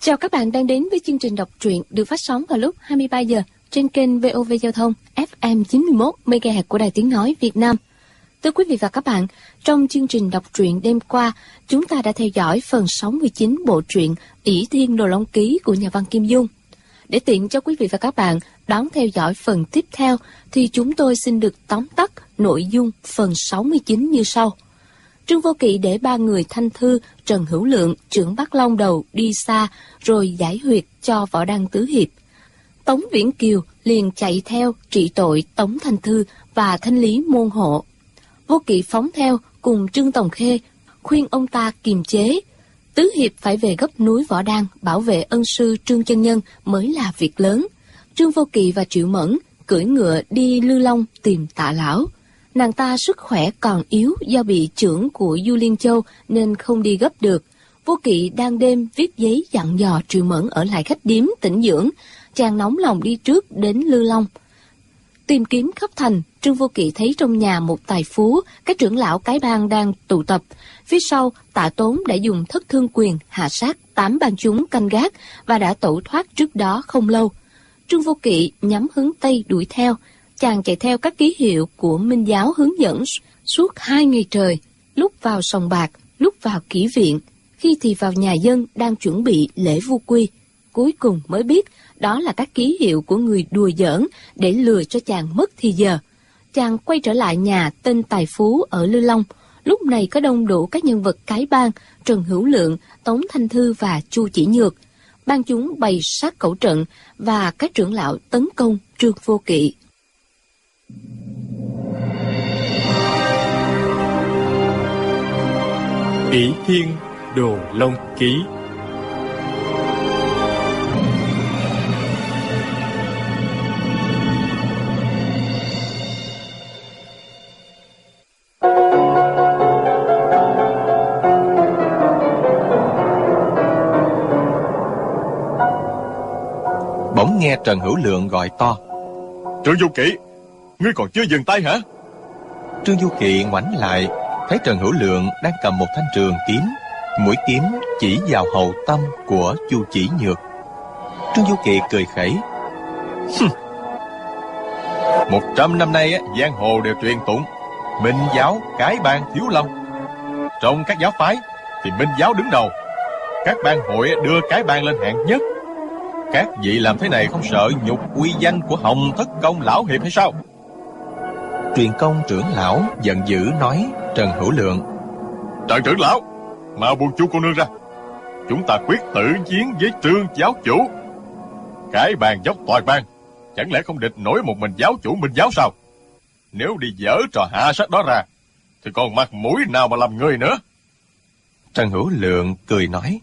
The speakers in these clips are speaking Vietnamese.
Chào các bạn đang đến với chương trình đọc truyện được phát sóng vào lúc 23 giờ trên kênh VOV Giao thông FM 91 MHz của Đài Tiếng nói Việt Nam. Thưa quý vị và các bạn, trong chương trình đọc truyện đêm qua, chúng ta đã theo dõi phần 69 bộ truyện Ỷ Thiên Đồ Long Ký của nhà văn Kim Dung. Để tiện cho quý vị và các bạn đón theo dõi phần tiếp theo thì chúng tôi xin được tóm tắt nội dung phần 69 như sau. Trương Vô Kỵ để ba người Thanh Thư, Trần Hữu Lượng, trưởng Bắc Long Đầu đi xa rồi giải huyệt cho Võ Đăng tứ hiệp. Tống Viễn Kiều liền chạy theo trị tội Tống Thanh Thư và thanh lý môn hộ. Vô Kỵ phóng theo cùng Trương Tòng Khê, khuyên ông ta kiềm chế. Tứ hiệp phải về gấp núi Võ Đăng bảo vệ ân sư Trương Chân Nhân mới là việc lớn. Trương Vô Kỵ và Triệu Mẫn cưỡi ngựa đi Lư Long tìm Tạ Lão. Nàng ta sức khỏe còn yếu do bị chưởng của Du Liên Châu nên không đi gấp được. Vô Kỵ đang đêm viết giấy dặn dò Triệu Mẫn ở lại khách điếm tĩnh dưỡng. Chàng nóng lòng đi trước đến Lư Long. Tìm kiếm khắp thành, Trương Vô Kỵ thấy trong nhà một tài phú, các trưởng lão cái bang đang tụ tập. Phía sau, Tạ Tốn đã dùng thất thương quyền hạ sát 8 bang chúng canh gác và đã tẩu thoát trước đó không lâu. Trương Vô Kỵ nhắm hướng Tây đuổi theo. Chàng chạy theo các ký hiệu của Minh Giáo hướng dẫn suốt 2 ngày trời, lúc vào sòng bạc, lúc vào kỹ viện, khi thì vào nhà dân đang chuẩn bị lễ vu quy. Cuối cùng mới biết đó là các ký hiệu của người đùa giỡn để lừa cho chàng mất thì giờ. Chàng quay trở lại nhà tên tài phú ở Lư Long. Lúc này có đông đủ các nhân vật cái bang, Trần Hữu Lượng, Tống Thanh Thư và Chu Chỉ Nhược. Ban chúng bày sát cẩu trận và các trưởng lão tấn công Trương Vô Kỵ. Ỷ Thiên Đồ Long Ký. Bỗng nghe Trần Hữu Lượng gọi to: Trương Du Kỵ, ngươi còn chưa dừng tay hả? Trương Du Kỵ ngoảnh lại, thấy Trần Hữu Lượng đang cầm một thanh trường kiếm, mũi kiếm chỉ vào hậu tâm của Chu Chỉ Nhược. Trương Du Kỵ cười khẩy: 100 năm nay giang hồ đều truyền tụng Minh Giáo, Cái Bang, Thiếu Long. Trong các giáo phái thì Minh Giáo đứng đầu, các bang hội đưa Cái Bang lên hạng nhất. Các vị làm thế này không sợ nhục uy danh của Hồng Thất Công lão hiệp hay sao? Truyền Công trưởng lão giận dữ nói Trần Hữu Lượng: Trần trưởng lão, mau buông Chu cô nương ra. Chúng ta quyết tử chiến với Trương giáo chủ. Cái bang dốc toàn bang, chẳng lẽ không địch nổi một mình giáo chủ Minh Giáo sao? Nếu đi dở trò hạ sát đó ra thì còn mặt mũi nào mà làm người nữa? Trần Hữu Lượng cười nói: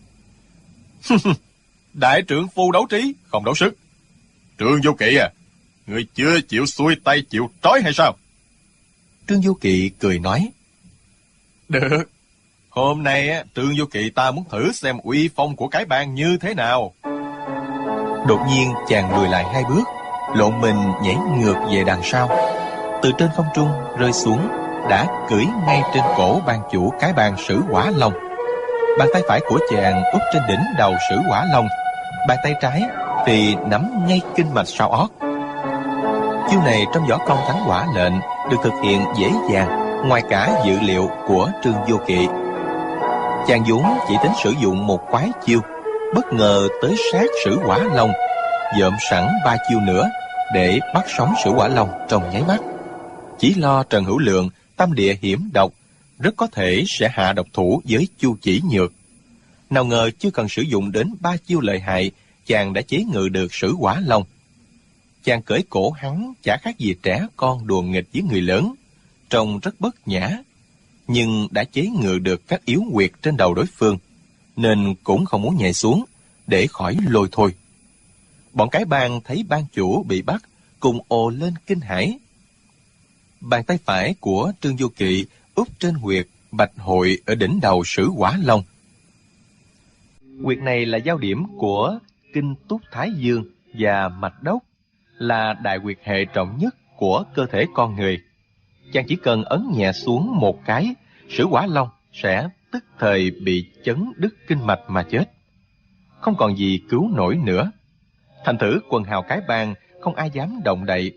Đại trượng phu đấu trí, không đấu sức. Trương Vô Kỵ à, người chưa chịu xuôi tay chịu trói hay sao? Trương Vô Kỵ cười nói: Được, hôm nay Trương Vô Kỵ ta muốn thử xem uy phong của cái bang như thế nào. Đột nhiên chàng lùi lại 2 bước, lộn mình nhảy ngược về đằng sau, từ trên không trung rơi xuống, đã cưỡi ngay trên cổ ban chủ cái bang Sử Hỏa Long. Bàn tay phải của chàng úp trên đỉnh đầu Sử Hỏa Long, bàn tay trái thì nắm ngay kinh mạch sau ót. Chiêu này trong võ công Thánh Hỏa Lệnh được thực hiện dễ dàng, ngoài cả dự liệu của Trương Vô Kỵ. Chàng vốn chỉ tính sử dụng một quái chiêu, bất ngờ tới sát Sử Hỏa Long, dợm sẵn 3 chiêu nữa để bắt sống Sử Hỏa Long trong nháy mắt. Chỉ lo Trần Hữu Lượng tâm địa hiểm độc, rất có thể sẽ hạ độc thủ với Chu Chỉ Nhược. Nào ngờ chưa cần sử dụng đến 3 chiêu lợi hại, chàng đã chế ngự được Sử Hỏa Long. Chàng cởi cổ hắn chả khác gì trẻ con đùa nghịch với người lớn, trông rất bất nhã, nhưng đã chế ngự được các yếu huyệt trên đầu đối phương, nên cũng không muốn nhảy xuống để khỏi lôi thôi. Bọn cái bang thấy ban chủ bị bắt, cùng ồ lên kinh hãi. Bàn tay phải của Trương Vô Kỵ úp trên huyệt Bạch Hội ở đỉnh đầu Sử Hỏa Long. Huyệt này là giao điểm của kinh Túc Thái Dương và mạch đốc, là đại huyệt hệ trọng nhất của cơ thể con người. Chàng chỉ cần ấn nhẹ xuống một cái, Sử Hỏa Long sẽ tức thời bị chấn đứt kinh mạch mà chết. không còn gì cứu nổi nữa. Thành thử quần hào cái bang không ai dám động đậy.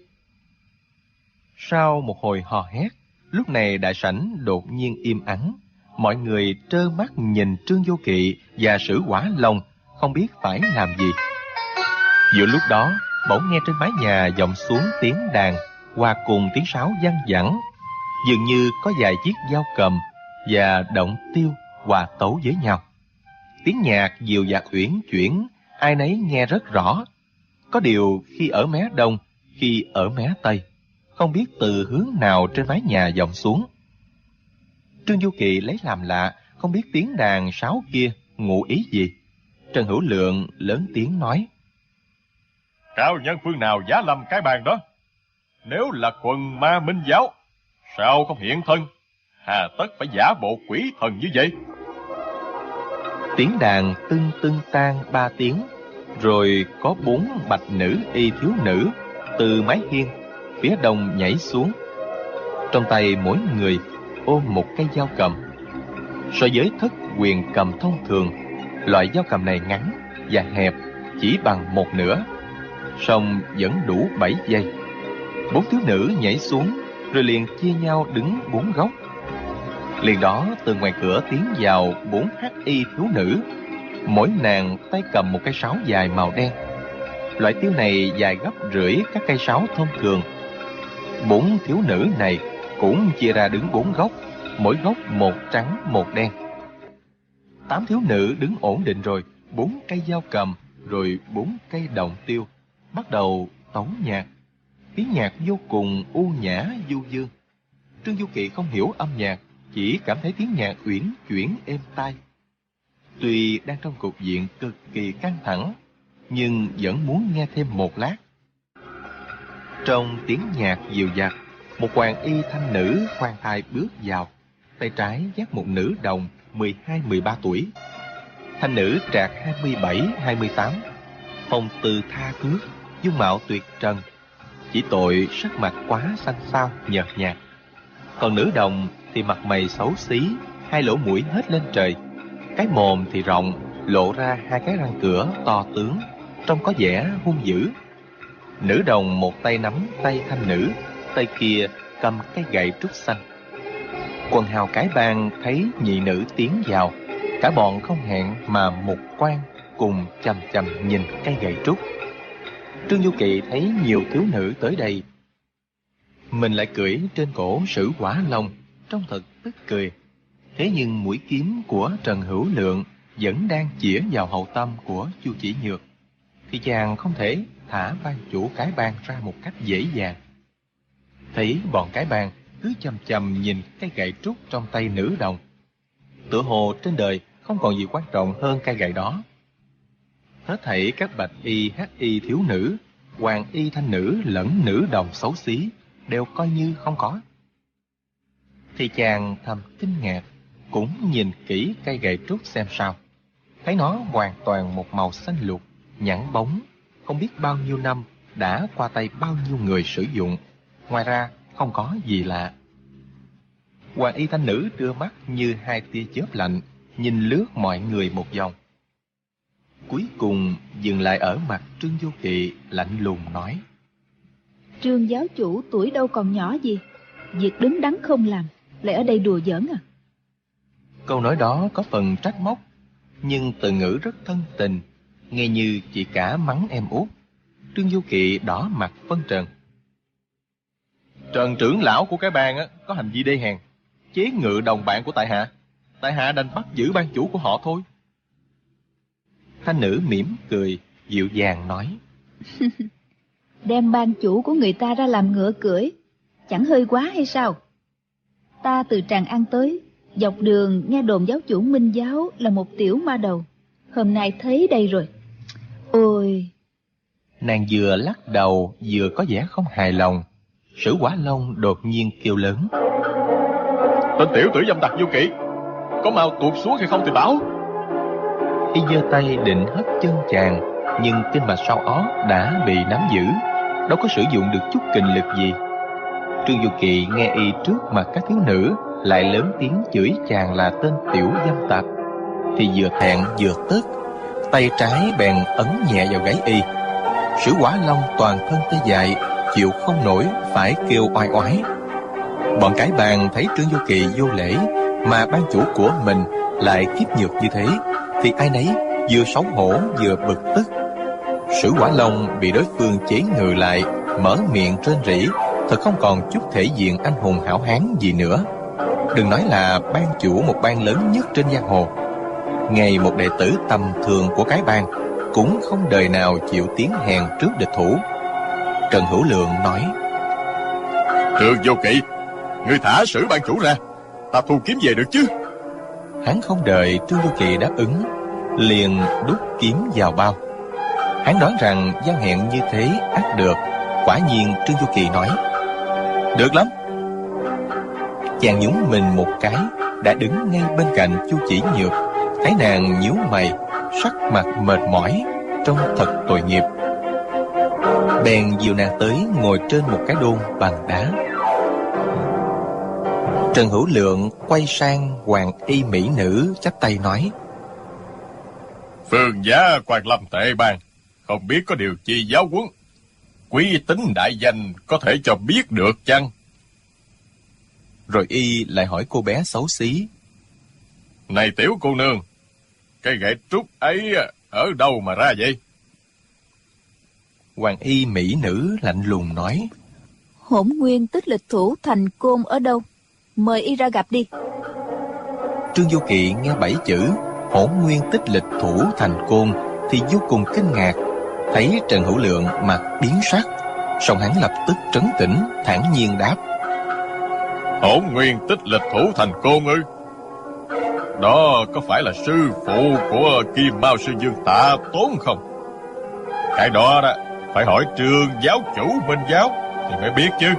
Sau một hồi hò hét, lúc này đại sảnh đột nhiên im ắng. Mọi người trơ mắt nhìn Trương Vô Kỵ và Sử Quả Long, không biết phải làm gì. Giữa lúc đó, bỗng nghe trên mái nhà vọng xuống tiếng đàn hòa cùng tiếng sáo văng vẳng, dường như có vài chiếc dao cầm và động tiêu hòa tấu với nhau. Tiếng nhạc dịu dạt uyển chuyển, ai nấy nghe rất rõ. Có điều khi ở mé đông, khi ở mé tây, không biết từ hướng nào trên mái nhà vọng xuống. Trương Du Kỳ lấy làm lạ, không biết tiếng đàn sáo kia ngụ ý gì. Trần Hữu Lượng lớn tiếng nói: Cao nhân phương nào giá lâm cái bang đó? Nếu là quần ma Minh giáo, sao không hiện thân? Hà tất phải giả bộ quỷ thần như vậy? Tiếng đàn tưng tưng tan 3 tiếng, rồi có 4 bạch nữ y thiếu nữ từ mái hiên phía đông nhảy xuống. Trong tay mỗi người ôm một cây dao cầm. So với thất quyền cầm thông thường, loại dao cầm này ngắn và hẹp chỉ bằng 1/2, song vẫn đủ 7 giây. 4 thiếu nữ nhảy xuống rồi liền chia nhau đứng 4 góc. Liền đó từ ngoài cửa tiến vào 4 hắc y thiếu nữ, mỗi nàng tay cầm một cây sáo dài màu đen. Loại tiêu này dài gấp rưỡi các cây sáo thông thường. 4 thiếu nữ này cũng chia ra đứng 4 góc, mỗi góc một trắng một đen. 8 thiếu nữ đứng ổn định rồi, 4 cây dao cầm, rồi 4 cây đồng tiêu, bắt đầu tấu nhạc. Tiếng nhạc vô cùng u nhã du dương. Trương Du Kỳ không hiểu âm nhạc, chỉ cảm thấy tiếng nhạc uyển chuyển êm tai. Tuy đang trong cục diện cực kỳ căng thẳng, nhưng vẫn muốn nghe thêm một lát. Trong tiếng nhạc dịu dặt, một hoàng y thanh nữ khoan thai bước vào, tay trái dắt một nữ đồng 12-13 tuổi. Thanh nữ trạc 27-28, phong tư tha thước, dung mạo tuyệt trần, chỉ tội sắc mặt quá xanh xao nhợt nhạt. Còn nữ đồng thì mặt mày xấu xí, 2 lỗ mũi hết lên trời, cái mồm thì rộng, lộ ra 2 cái răng cửa to tướng, trông có vẻ hung dữ. Nữ đồng một tay nắm tay thanh nữ, tay kia cầm cây gậy trúc xanh. Quần hào cái bang thấy nhị nữ tiến vào, cả bọn không hẹn mà mục quan cùng chằm chằm nhìn cây gậy trúc. Trương Du Kỳ thấy nhiều thiếu nữ tới đây, mình lại cưỡi trên cổ Sử Quả Long, trông thật tức cười. Thế nhưng mũi kiếm của Trần Hữu Lượng vẫn đang chĩa vào hậu tâm của Chu Chỉ Nhược, thì chàng không thể thả ban chủ cái bang ra một cách dễ dàng. Thấy bọn cái bang cứ chằm chằm nhìn cây gậy trúc trong tay nữ đồng, tựa hồ trên đời không còn gì quan trọng hơn cây gậy đó. Hết thảy các bạch y hắc y thiếu nữ, hoàng y thanh nữ lẫn nữ đồng xấu xí đều coi như không có. Thì chàng thầm kinh ngạc, cũng nhìn kỹ cây gậy trúc xem sao. Thấy nó hoàn toàn một màu xanh lục, nhẵn bóng, không biết bao nhiêu năm đã qua tay bao nhiêu người sử dụng. Ngoài ra không có gì lạ. Hoàng y thanh nữ đưa mắt như 2 tia chớp lạnh, nhìn lướt mọi người một vòng. Cuối cùng dừng lại ở mặt Trương Du Kỳ, lạnh lùng nói: Trương giáo chủ tuổi đâu còn nhỏ gì, việc đứng đắn không làm, lại ở đây đùa giỡn à? Câu nói đó có phần trách móc, nhưng từ ngữ rất thân tình, nghe như chị cả mắng em út. Trương Du Kỳ đỏ mặt phân trần: Trần trưởng lão của cái bang có hành vi đê hèn, chế ngự đồng bạn của tại hạ. Tại hạ đành bắt giữ ban chủ của họ thôi. Thanh nữ mỉm cười, dịu dàng nói: Đem ban chủ của người ta ra làm ngựa cưỡi, chẳng hơi quá hay sao? Ta từ Tràng An tới, dọc đường nghe đồn giáo chủ Minh giáo là một tiểu ma đầu. Hôm nay thấy đây rồi. Ôi! Nàng vừa lắc đầu vừa có vẻ không hài lòng. Sử Quả Long đột nhiên kêu lớn: Tên tiểu tử dâm tặc Vô Kỵ, có mau tuột xuống hay không thì báo. Y giơ tay định hất chân chàng, nhưng kinh mạch sau ó đã bị nắm giữ, đâu có sử dụng được chút kình lực gì. Trương Du Kỳ nghe y trước mặt các thiếu nữ lại lớn tiếng chửi chàng là tên tiểu dâm tặc, thì vừa thẹn vừa tức, Tay trái bèn ấn nhẹ vào gáy y. Sử Quả Long toàn thân tê dại, chịu không nổi, phải kêu oai oái. Bọn cái bang thấy Trương Vô Kỵ vô lễ, mà ban chủ của mình lại kiếp nhược như thế, thì ai nấy vừa xấu hổ vừa bực tức. Sử Quả Long bị đối phương chế ngự lại, mở miệng rên rỉ, thật không còn chút thể diện anh hùng hảo hán gì nữa. Đừng nói là ban chủ một bang lớn nhất trên giang hồ, ngay một đệ tử tầm thường của cái bang cũng không đời nào chịu tiến hèn trước địch thủ. Trần Hữu Lượng nói: Trương Vô Kỵ, ngươi thả Sử ban chủ ra, ta thu kiếm về được chứ? Hắn không đợi Trương Vô Kỵ đáp ứng, liền đút kiếm vào bao. Hắn đoán rằng gian hẹn như thế ắt được. Quả nhiên Trương Vô Kỵ nói: Được lắm. Chàng nhún mình một cái, đã đứng ngay bên cạnh Chu Chỉ Nhược. Thấy nàng nhíu mày, sắc mặt mệt mỏi, trông thật tội nghiệp. Bèn dìu nàng tới ngồi trên một cái đôn bằng đá. Trần Hữu Lượng quay sang Hoàng Y mỹ nữ chắp tay nói: Phương giá Quan Lâm Tệ Bang, không biết có điều chi giáo huấn, quý tính đại danh có thể cho biết được chăng? Rồi y lại hỏi cô bé xấu xí: Này tiểu cô nương, cái gậy trúc ấy ở đâu mà ra vậy? Hoàng Y mỹ nữ lạnh lùng nói: Hỗn Nguyên Tích Lịch Thủ Thành Côn ở đâu? Mời y ra gặp đi. Trương Vô Kỵ nghe 7 chữ Hỗn Nguyên Tích Lịch Thủ Thành Côn thì vô cùng kinh ngạc. Thấy Trần Hữu Lượng mặt biến sắc, song hắn lập tức trấn tĩnh, thản nhiên đáp: Hỗn Nguyên Tích Lịch Thủ Thành Côn ư? Đó có phải là sư phụ của Kim Mao sư Dương Tạ Tốn không? Cái đó đó phải hỏi Trương giáo chủ Minh giáo thì mới biết chứ.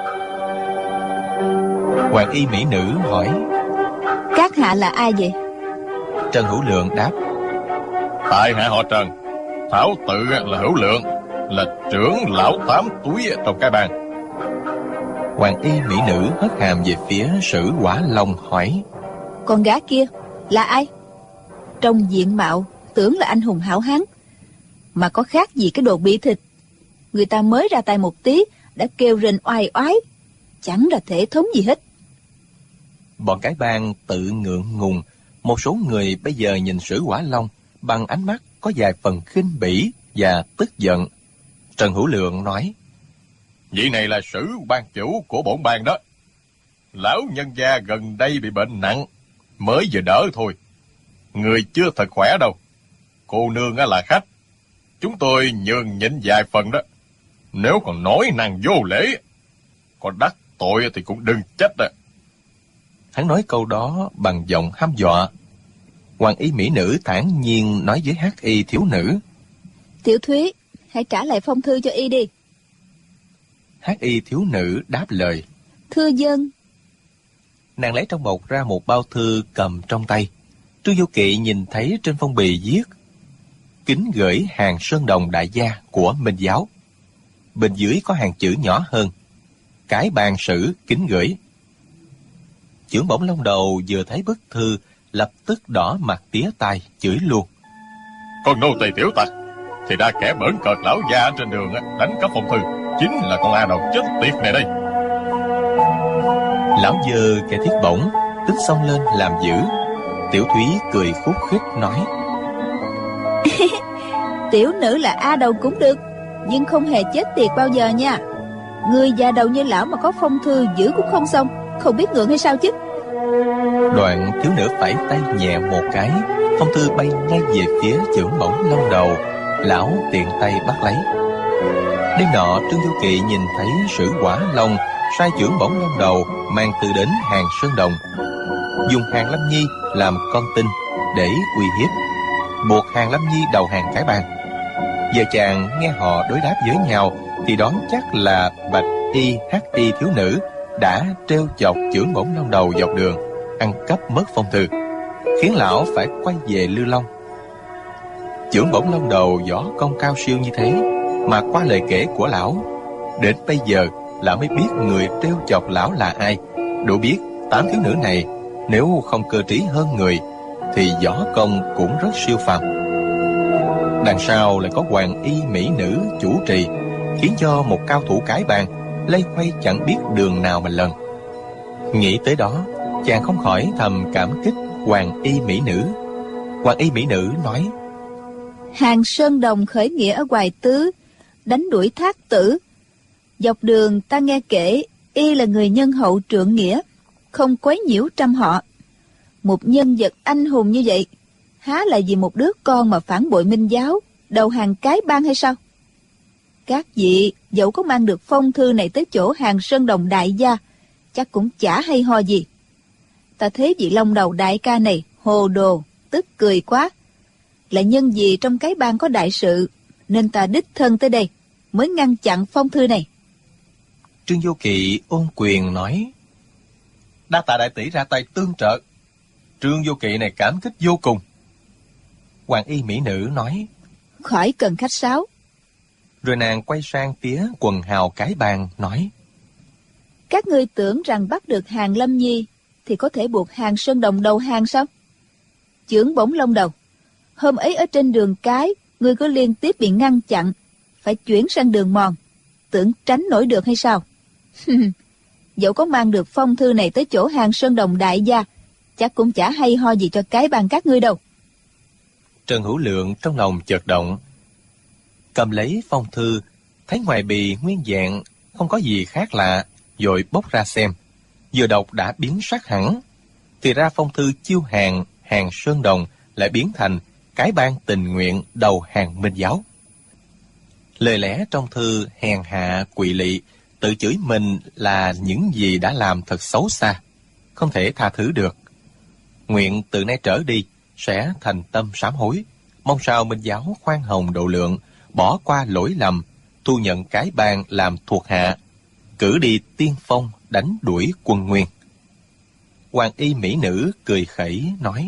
Hoàng Y mỹ nữ hỏi: Các hạ là ai vậy? Trần Hữu Lượng đáp: Tại hạ họ Trần, thảo tự là Hữu Lượng, là trưởng lão 8 túi trong cái bang. Hoàng Y mỹ nữ hất hàm về phía Sử Quả Long hỏi: Con gái kia là ai? Trong diện mạo tưởng là anh hùng hảo hán, mà có khác gì cái đồ bị thịt. Người ta mới ra tay một tí đã kêu rền oai oái, chẳng là thể thống gì hết. Bọn cái bang tự ngượng ngùng. Một số người bây giờ nhìn Sử Quả Long bằng ánh mắt có vài phần khinh bỉ và tức giận. Trần Hữu Lượng nói: Vị này là Sử ban chủ của bổn bang đó. Lão nhân gia gần đây bị bệnh nặng, mới vừa đỡ thôi. Người chưa thật khỏe đâu. Cô nương là khách, chúng tôi nhường nhịn vài phần đó. Nếu còn nói năng vô lễ, còn đắc tội thì cũng đừng trách đó. Hắn nói câu đó bằng giọng hăm dọa. Hoàng Y mỹ nữ thản nhiên nói với Hắc Y thiếu nữ: Tiểu Thúy, hãy trả lại phong thư cho y đi. Hắc Y thiếu nữ đáp lời: Thưa dân. Nàng lấy trong bọc ra một bao thư cầm trong tay. Trương Vô Kỵ nhìn thấy trên phong bì viết: Kính gửi hàng Sơn Đồng đại gia của Minh giáo. Bên dưới có hàng chữ nhỏ hơn: Cái bàn sử kính gửi. Chưởng Bổng Long Đầu vừa thấy bức thư lập tức đỏ mặt tía tai chửi luôn: Con nô tỳ tiểu tặc thì đã kẻ bỡn cợt lão già trên đường đánh cắp phong thư, chính là con A Đầu chết tiệt này đây. Lão Dơ kẻ thiết bổng tức xông lên làm dữ. Tiểu Thúy cười khúc khích nói: Tiểu nữ là A Đầu cũng được, nhưng không hề chết tiệt bao giờ nha. Người già đầu như lão mà có phong thư giữ cũng không xong, không biết ngượng hay sao chứ. Đoạn thiếu nữ phẩy tay nhẹ một cái, phong thư bay ngay về phía Chưởng Bổng Long Đầu. Lão tiện tay bắt lấy. Đêm nọ Trương Vô Kỵ nhìn thấy Sử Quả Long sai Chưởng Bổng Long Đầu mang thư đến hàng Sơn Đồng, dùng Hàng Lâm Nhi làm con tin để uy hiếp, buộc Hàng Lâm Nhi đầu hàng cái bang. Giờ chàng nghe họ đối đáp với nhau thì đoán chắc là Bạch Y Hắc Y thiếu nữ đã trêu chọc Chưởng Bổng Long Đầu dọc đường, ăn cắp mất phong thư, khiến lão phải quay về Lư Long. Chưởng Bổng Long Đầu võ công cao siêu như thế, mà qua lời kể của lão, đến bây giờ lão mới biết người trêu chọc lão là ai. Đủ biết 8 thiếu nữ này nếu không cơ trí hơn người thì võ công cũng rất siêu phàm. Đằng sau lại có hoàng y mỹ nữ chủ trì, khiến cho một cao thủ cái bang loay hoay chẳng biết đường nào mà lần. Nghĩ tới đó, chàng không khỏi thầm cảm kích hoàng y mỹ nữ. Hoàng y mỹ nữ nói: Hàng Sơn Đồng khởi nghĩa ở Hoài Tứ, đánh đuổi Thác Tử. Dọc đường ta nghe kể y là người nhân hậu trượng nghĩa, không quấy nhiễu trăm họ. Một nhân vật anh hùng như vậy, há là vì một đứa con mà phản bội Minh giáo, đầu hàng cái bang hay sao? Các vị dẫu có mang được phong thư này tới chỗ Hàng Sơn Đồng đại gia, chắc cũng chả hay ho gì. Ta thấy vị Long Đầu đại ca này hồ đồ, tức cười quá. Là nhân vì trong cái bang có đại sự, nên ta đích thân tới đây mới ngăn chặn phong thư này. Trương Vô Kỵ ôn quyền nói: Đa tạ đại tỷ ra tay tương trợ, Trương Vô Kỵ này cảm kích vô cùng. Hoàng y mỹ nữ nói: Khỏi cần khách sáo. Rồi nàng quay sang phía quần hào cái bang nói: Các ngươi tưởng rằng bắt được Hàng Lâm Nhi thì có thể buộc Hàng Sơn Đồng đầu hàng sao? Chưởng Bổng Long Đầu, hôm ấy ở trên đường cái, ngươi có liên tiếp bị ngăn chặn, phải chuyển sang đường mòn, tưởng tránh nổi được hay sao? Dẫu có mang được phong thư này tới chỗ Hàng Sơn Đồng đại gia, chắc cũng chả hay ho gì cho cái bang các ngươi đâu. Trần Hữu Lượng trong lòng chợt động, cầm lấy phong thư, thấy ngoài bì nguyên vẹn, không có gì khác lạ, vội bốc ra xem. Vừa đọc đã biến sắc hẳn, thì ra phong thư chiêu hàng Hàng Sơn Đồng lại biến thành cái bang tình nguyện đầu hàng Minh giáo. Lời lẽ trong thư hèn hạ quỵ lị, tự chửi mình là những gì đã làm thật xấu xa, không thể tha thứ được. Nguyện từ nay trở đi sẽ thành tâm sám hối, mong sao Minh giáo khoan hồng độ lượng, bỏ qua lỗi lầm, thu nhận cái bang làm thuộc hạ, cử đi tiên phong đánh đuổi quân Nguyên. Hoàng y mỹ nữ cười khẩy nói: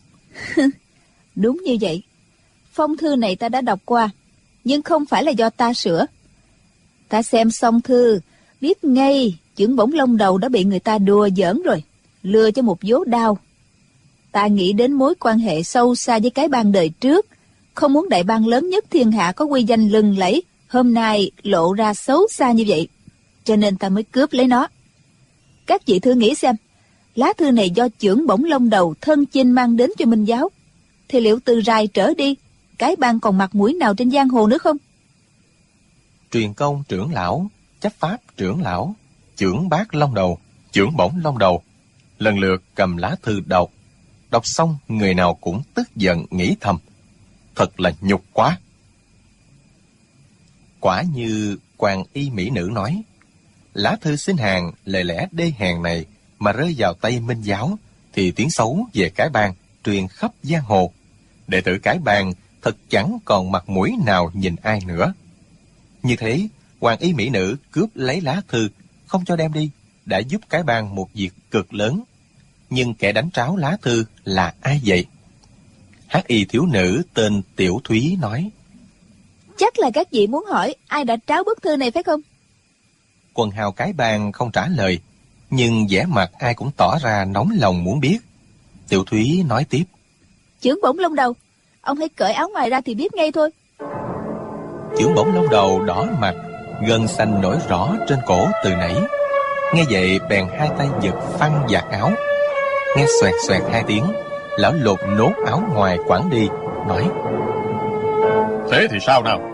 Đúng như vậy. Phong thư này ta đã đọc qua, nhưng không phải là do ta sửa. Ta xem xong thư, biết ngay chưởng Bổng Long Đầu đã bị người ta đùa giỡn rồi, lừa cho một vố đao. Ta nghĩ đến mối quan hệ sâu xa với cái bang đời trước, không muốn đại bang lớn nhất thiên hạ có uy danh lừng lẫy hôm nay lộ ra xấu xa như vậy, cho nên ta mới cướp lấy nó. Các vị thử nghĩ xem, lá thư này do chưởng Bổng Long Đầu thân chinh mang đến cho Minh giáo, thì liệu từ rày trở đi, cái bang còn mặt mũi nào trên giang hồ nữa không? Truyền công trưởng lão, chấp pháp trưởng lão, chưởng bát Long Đầu, chưởng Bổng Long Đầu lần lượt cầm lá thư đọc. Đọc xong người nào cũng tức giận nghĩ thầm: thật là nhục quá. Quả như hoàng y mỹ nữ nói, lá thư xin hàng lời lẽ đê hèn này mà rơi vào tay Minh giáo, thì tiếng xấu về cái bang truyền khắp giang hồ. Đệ tử cái bang thật chẳng còn mặt mũi nào nhìn ai nữa. Như thế, hoàng y mỹ nữ cướp lấy lá thư, không cho đem đi, đã giúp cái bang một việc cực lớn. Nhưng kẻ đánh tráo lá thư là ai vậy? Hắc y thiếu nữ tên Tiểu Thúy nói: Chắc là các vị muốn hỏi ai đã tráo bức thư này phải không? Quần hào cái bang không trả lời, nhưng vẻ mặt ai cũng tỏ ra nóng lòng muốn biết. Tiểu Thúy nói tiếp: Chưởng Bổng Long Đầu, ông hãy cởi áo ngoài ra thì biết ngay thôi. Chưởng Bổng Long Đầu đỏ mặt, gân xanh nổi rõ trên cổ từ nãy. Nghe vậy bèn hai tay giật phăng vạt áo. Nghe xoẹt xoẹt hai tiếng, lão lột nốt áo ngoài quẳng đi, nói: Thế thì sao nào?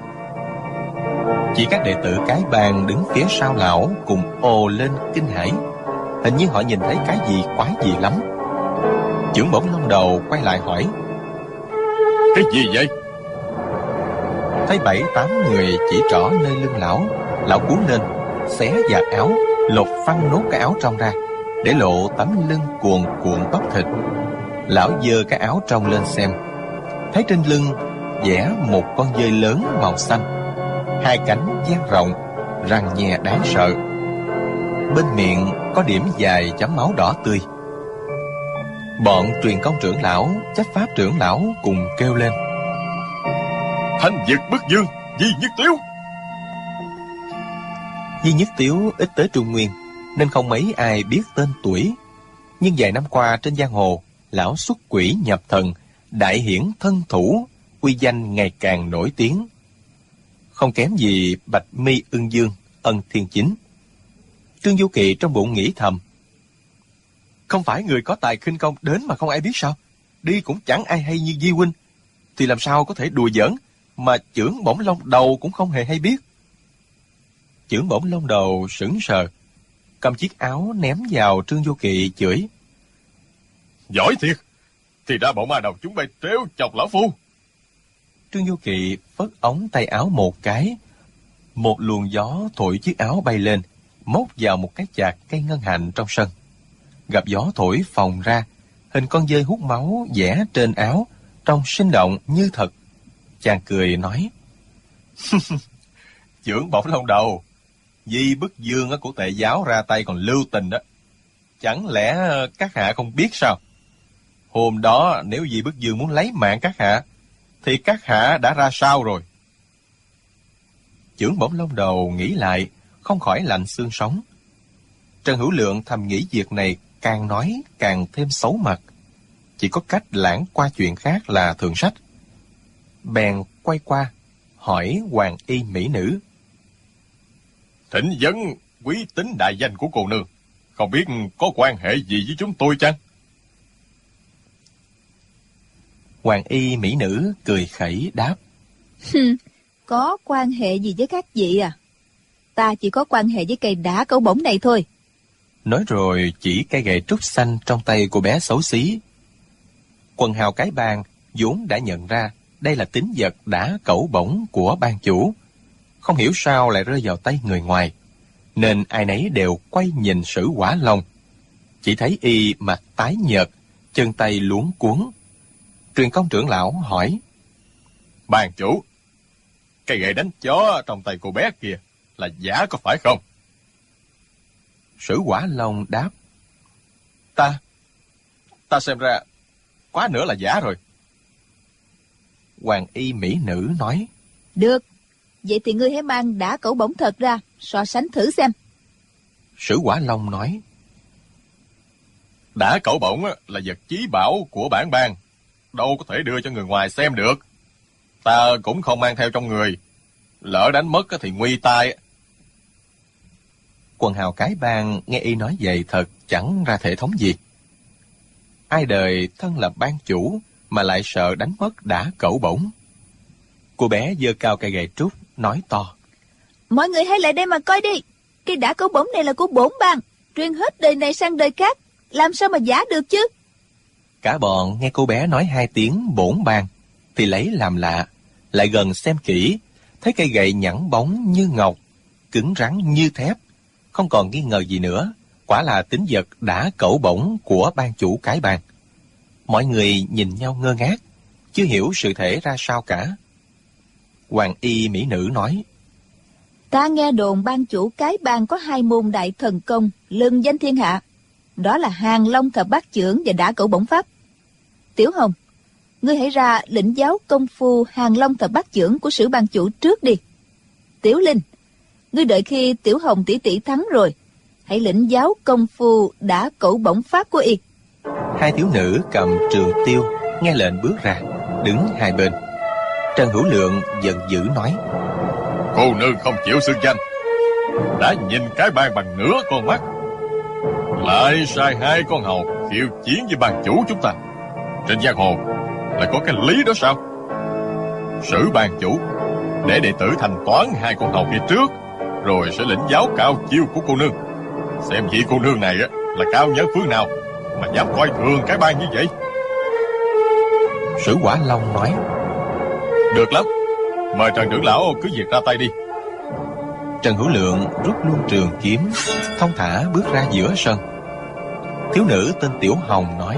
Chỉ các đệ tử cái bang đứng phía sau lão cùng ồ lên kinh hãi. Hình như họ nhìn thấy cái gì quái dị lắm. Chưởng Bổng Long Đầu quay lại hỏi: Cái gì vậy? Thấy 7-8 người chỉ trỏ nơi lưng lão. Lão cuốn lên, xé vạt áo, lột phăng nốt cái áo trong ra, để lộ tấm lưng cuồn cuộn bắp thịt. Lão giơ cái áo trong lên xem, thấy trên lưng vẽ một con dơi lớn màu xanh, hai cánh dang rộng, răng nhè đáng sợ. Bên miệng có điểm dài chấm máu đỏ tươi. Bọn truyền công trưởng lão, chấp pháp trưởng lão cùng kêu lên: Thanh Dực Bức Dương, Di Nhất Tiếu. Di Nhất Tiếu ít tới Trung Nguyên nên không mấy ai biết tên tuổi. Nhưng vài năm qua trên giang hồ, lão xuất quỷ nhập thần, đại hiển thân thủ, uy danh ngày càng nổi tiếng, không kém gì Bạch Mi Ưng Dương, Ân Thiên Chính. Trương Du Kỳ trong bụng nghĩ thầm, không phải người có tài khinh công đến mà không ai biết sao? Đi cũng chẳng ai hay như Di huynh, thì làm sao có thể đùa giỡn mà Chưởng Bổng Long Đầu cũng không hề hay biết. Chưởng Bổng Long Đầu sững sờ, cầm chiếc áo ném vào Trương Du Kỳ chửi, giỏi thiệt, thì ra bọn ma đầu chúng bay trêu chọc lão phu. Trương Du Kỳ phất ống tay áo một cái, một luồng gió thổi chiếc áo bay lên, móc vào một cái chạc cây ngân hạnh trong sân. Gặp gió thổi phồng ra, hình con dơi hút máu vẽ trên áo, trông sinh động như thật. Chàng cười nói, Chưởng Bổng Long Đầu, Di Bức Dương của Tệ giáo ra tay còn lưu tình đó. Chẳng lẽ các hạ không biết sao? Hôm đó nếu Di Bức Dương muốn lấy mạng các hạ, thì các hạ đã ra sao rồi? Chưởng Bổng Long Đầu nghĩ lại, không khỏi lạnh xương sống. Trần Hữu Lượng thầm nghĩ việc này càng nói càng thêm xấu mặt. Chỉ có cách lãng qua chuyện khác là thường sách. Bèn quay qua, hỏi Hoàng Y mỹ nữ, thỉnh vấn quý tính đại danh của cô nương, không biết có quan hệ gì với chúng tôi chăng? Hoàng Y mỹ nữ cười khẩy đáp, Có quan hệ gì với các vị à? Ta chỉ có quan hệ với cây đá cẩu bổng này thôi. nói rồi chỉ cây gậy trúc xanh trong tay cô bé xấu xí. Quần hào cái bang vốn đã nhận ra đây là tín vật đã cẩu bổng của ban chủ, không hiểu sao lại rơi vào tay người ngoài, nên ai nấy đều quay nhìn Sử Quả Long. Chỉ thấy y mặt tái nhợt, chân tay luống cuống. Truyền Công trưởng lão hỏi, Ban chủ, cây gậy đánh chó trong tay cô bé kia là giả có phải không? Sử Quả Long đáp, Ta xem ra quá nữa là giả rồi. Hoàng Y mỹ nữ nói, Được, vậy thì ngươi hãy mang đá cẩu bổng thật ra, so sánh thử xem. Sử Quả Long nói, Đá cẩu bổng là vật chí bảo của bản bang, đâu có thể đưa cho người ngoài xem được. Ta cũng không mang theo trong người, lỡ đánh mất thì nguy tai. Quần hào cái bang nghe y nói vậy thật chẳng ra thể thống gì. Ai đời thân là ban chủ mà lại sợ đánh mất đá cẩu bổng. Cô bé giơ cao cây gậy trúc, nói to, Mọi người hãy lại đây mà coi đi. Cây đá cẩu bổng này là của bổn bang, truyền hết đời này sang đời khác, làm sao mà giả được chứ? Cả bọn nghe cô bé nói 2 tiếng bổn bang thì lấy làm lạ, lại gần xem kỹ, thấy cây gậy nhẵn bóng như ngọc, cứng rắn như thép, không còn nghi ngờ gì nữa, quả là tín vật đã cẩu bổng của ban chủ cái bang. Mọi người nhìn nhau ngơ ngác, chưa hiểu sự thể ra sao cả. Hoàng Y mỹ nữ nói, Ta nghe đồn ban chủ cái bang có 2 môn đại thần công lừng danh thiên hạ, đó là Hàng Long Thập Bát Chưởng và đả cẩu bổng pháp. Tiểu Hồng, ngươi hãy ra lĩnh giáo công phu Hàng Long Thập Bát Chưởng của Sử ban chủ trước đi. Tiểu Linh, ngươi đợi khi Tiểu Hồng tỷ tỷ thắng rồi, hãy lĩnh giáo công phu đả cẩu bổng pháp của y. 2 thiếu nữ cầm trường tiêu nghe lệnh bước ra, đứng hai bên. Trần Hữu Lượng giận dữ nói, Cô nương không chịu xưng danh, đã nhìn cái bang bằng nửa con mắt, lại sai 2 con hầu khiêu chiến với ban chủ chúng ta. Trên giang hồ lại có cái lý đó sao? Sử ban chủ để đệ tử thanh toán 2 con hầu kia trước, rồi sẽ lĩnh giáo cao chiêu của cô nương. Xem vị cô nương này là cao nhân phương nào mà dám coi thường cái bang như vậy? Sử Quả Long nói, Được lắm, mời Trần trưởng lão cứ việc ra tay đi. Trần Hữu Lượng rút luôn trường kiếm, thong thả bước ra giữa sân. Thiếu nữ tên Tiểu Hồng nói,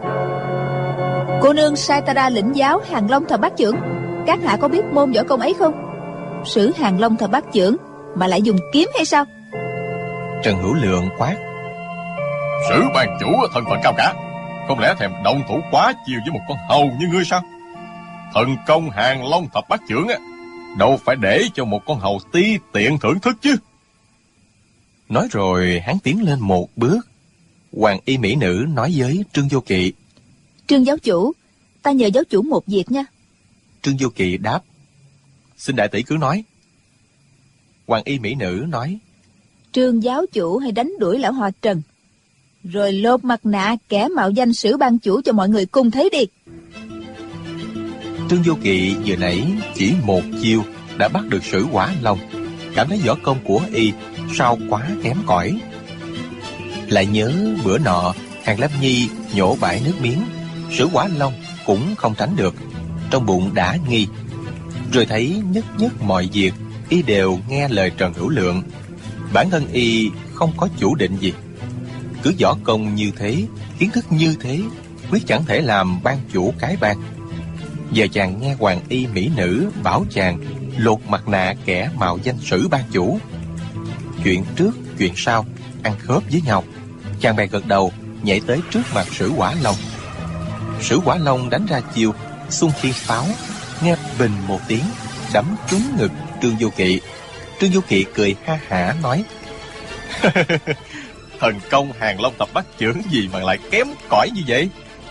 Cô nương sai ta ra lĩnh giáo Hàng Long Thập Bát Chưởng, các hạ có biết môn võ công ấy không? Sử Hàng Long Thập Bát Chưởng mà lại dùng kiếm hay sao? Trần Hữu Lượng quát, Sử ban chủ thân phận cao cả, không lẽ thèm động thủ quá chiều với một con hầu như ngươi sao? Thần công Hàng Long Thập Bát Chưởng đâu phải để cho một con hầu ti tiện thưởng thức chứ. Nói rồi hắn tiến lên một bước. Hoàng Y mỹ nữ nói với Trương Vô Kỵ, Trương giáo chủ, ta nhờ giáo chủ một việc nha. Trương Vô Kỵ đáp: Xin đại tỷ cứ nói. Hoàng y mỹ nữ nói: Trương giáo chủ hãy đánh đuổi lão họ Trần, rồi lột mặt nạ kẻ mạo danh Sử ban chủ cho mọi người cùng thấy đi. Trương Vô Kỵ vừa nãy chỉ một chiêu đã bắt được Sử Quả Long, cảm thấy võ công của y sao quá kém cỏi. Lại nhớ bữa nọ Hàng Lâm Nhi nhổ bãi nước miếng, Sử Quả Long cũng không tránh được, trong bụng đã nghi. Rồi thấy nhất nhất mọi việc y đều nghe lời Trần Hữu Lượng. Bản thân y không có chủ định gì, cứ võ công như thế, kiến thức như thế, quyết chẳng thể làm ban chủ cái bang. Giờ chàng nghe hoàng y mỹ nữ bảo chàng lột mặt nạ kẻ mạo danh Sử ban chủ. Chuyện trước chuyện sau ăn khớp với nhau, chàng bèn gật đầu nhảy tới trước mặt Sử Quả Long. Sử Quả Long đánh ra chiêu xung thiên pháo, nghe bình một tiếng đấm trúng ngực Trương Vô Kỵ. Trương Vô Kỵ cười ha hả nói: Thần công Hàng Long Thập Bát Chưởng gì mà lại kém cỏi như vậy?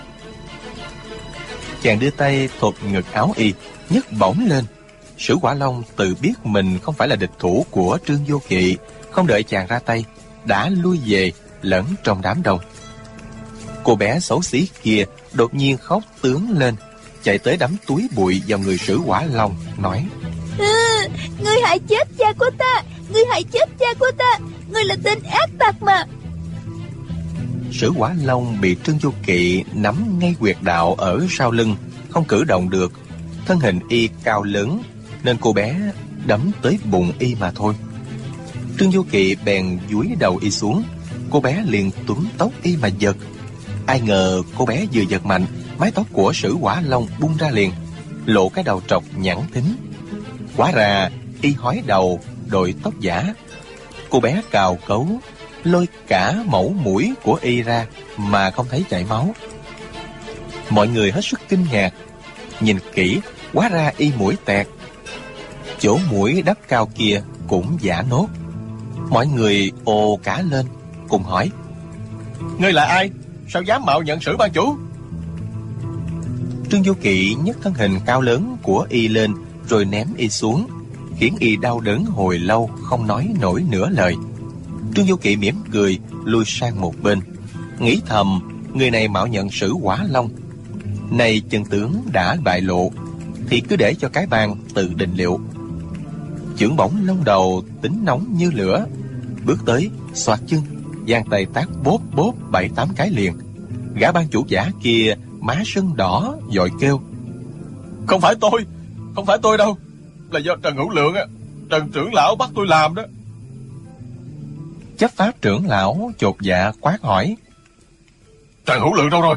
Chàng đưa tay thụt ngực áo y, nhấc bổng lên. Sử Quả Long tự biết mình không phải là địch thủ của Trương Vô Kỵ, không đợi chàng ra tay đã lui về lẫn trong đám đông. Cô bé xấu xí kia đột nhiên khóc tướng lên, chạy tới đấm túi bụi vào người Sử Quả Long, nói: Ngươi hại chết cha của ta, ngươi hại chết cha của ta, ngươi là tên ác tặc mà. Sử Quả Long bị Trương Vô Kỵ nắm ngay huyệt đạo ở sau lưng, không cử động được. Thân hình y cao lớn nên cô bé đấm tới bụng y mà thôi. Trương Vô Kỵ bèn dúi đầu y xuống, cô bé liền túm tóc y mà giật. Ai ngờ cô bé vừa giật mạnh, mái tóc của Sử Quả Long bung ra liền, lộ cái đầu trọc nhẵn thính. Hóa ra y hói đầu đội tóc giả. Cô bé cào cấu lôi cả mẩu mũi của y ra mà không thấy chảy máu. Mọi người hết sức kinh ngạc, nhìn kỹ hóa ra y mũi tẹt, chỗ mũi đắp cao kia cũng giả nốt. Mọi người ồ cả lên cùng hỏi: Ngươi là ai? Sao dám mạo nhận Sử ban chủ? Trương Vô Kỵ nhấc thân hình cao lớn của y lên rồi ném y xuống, khiến y đau đớn hồi lâu không nói nổi nửa lời. Trương Vô Kỵ mỉm cười lui sang một bên, nghĩ thầm người này mạo nhận Sử Quả Long, này chân tướng đã bại lộ thì cứ để cho cái bang tự định liệu. Chưởng bổng lông đầu tính nóng như lửa, bước tới xoạc chân, giang tay tát bóp bóp 7-8 cái liền. Gã ban chủ giả kia má sưng đỏ vội kêu: Không phải tôi đâu, là do Trần Hữu Lượng á, Trần trưởng lão bắt tôi làm đó. Chấp pháp trưởng lão chột dạ quát hỏi: Trần Hữu Lượng đâu rồi?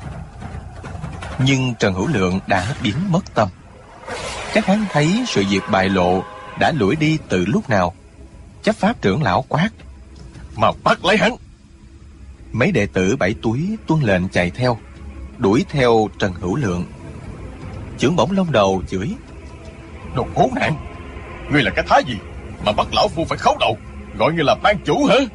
Nhưng Trần Hữu Lượng đã biến mất tâm. Chắc hắn thấy sự việc bại lộ đã lủi đi từ lúc nào. Chấp pháp trưởng lão quát: Mà bắt lấy hắn! Mấy đệ tử Bảy Túi tuân lệnh chạy theo, đuổi theo Trần Hữu Lượng. Chưởng bổng lông đầu chửi: Đồ khốn nạn! Ngươi là cái thá gì mà bắt lão phu phải khấu đầu, gọi ngươi là ban chủ hả?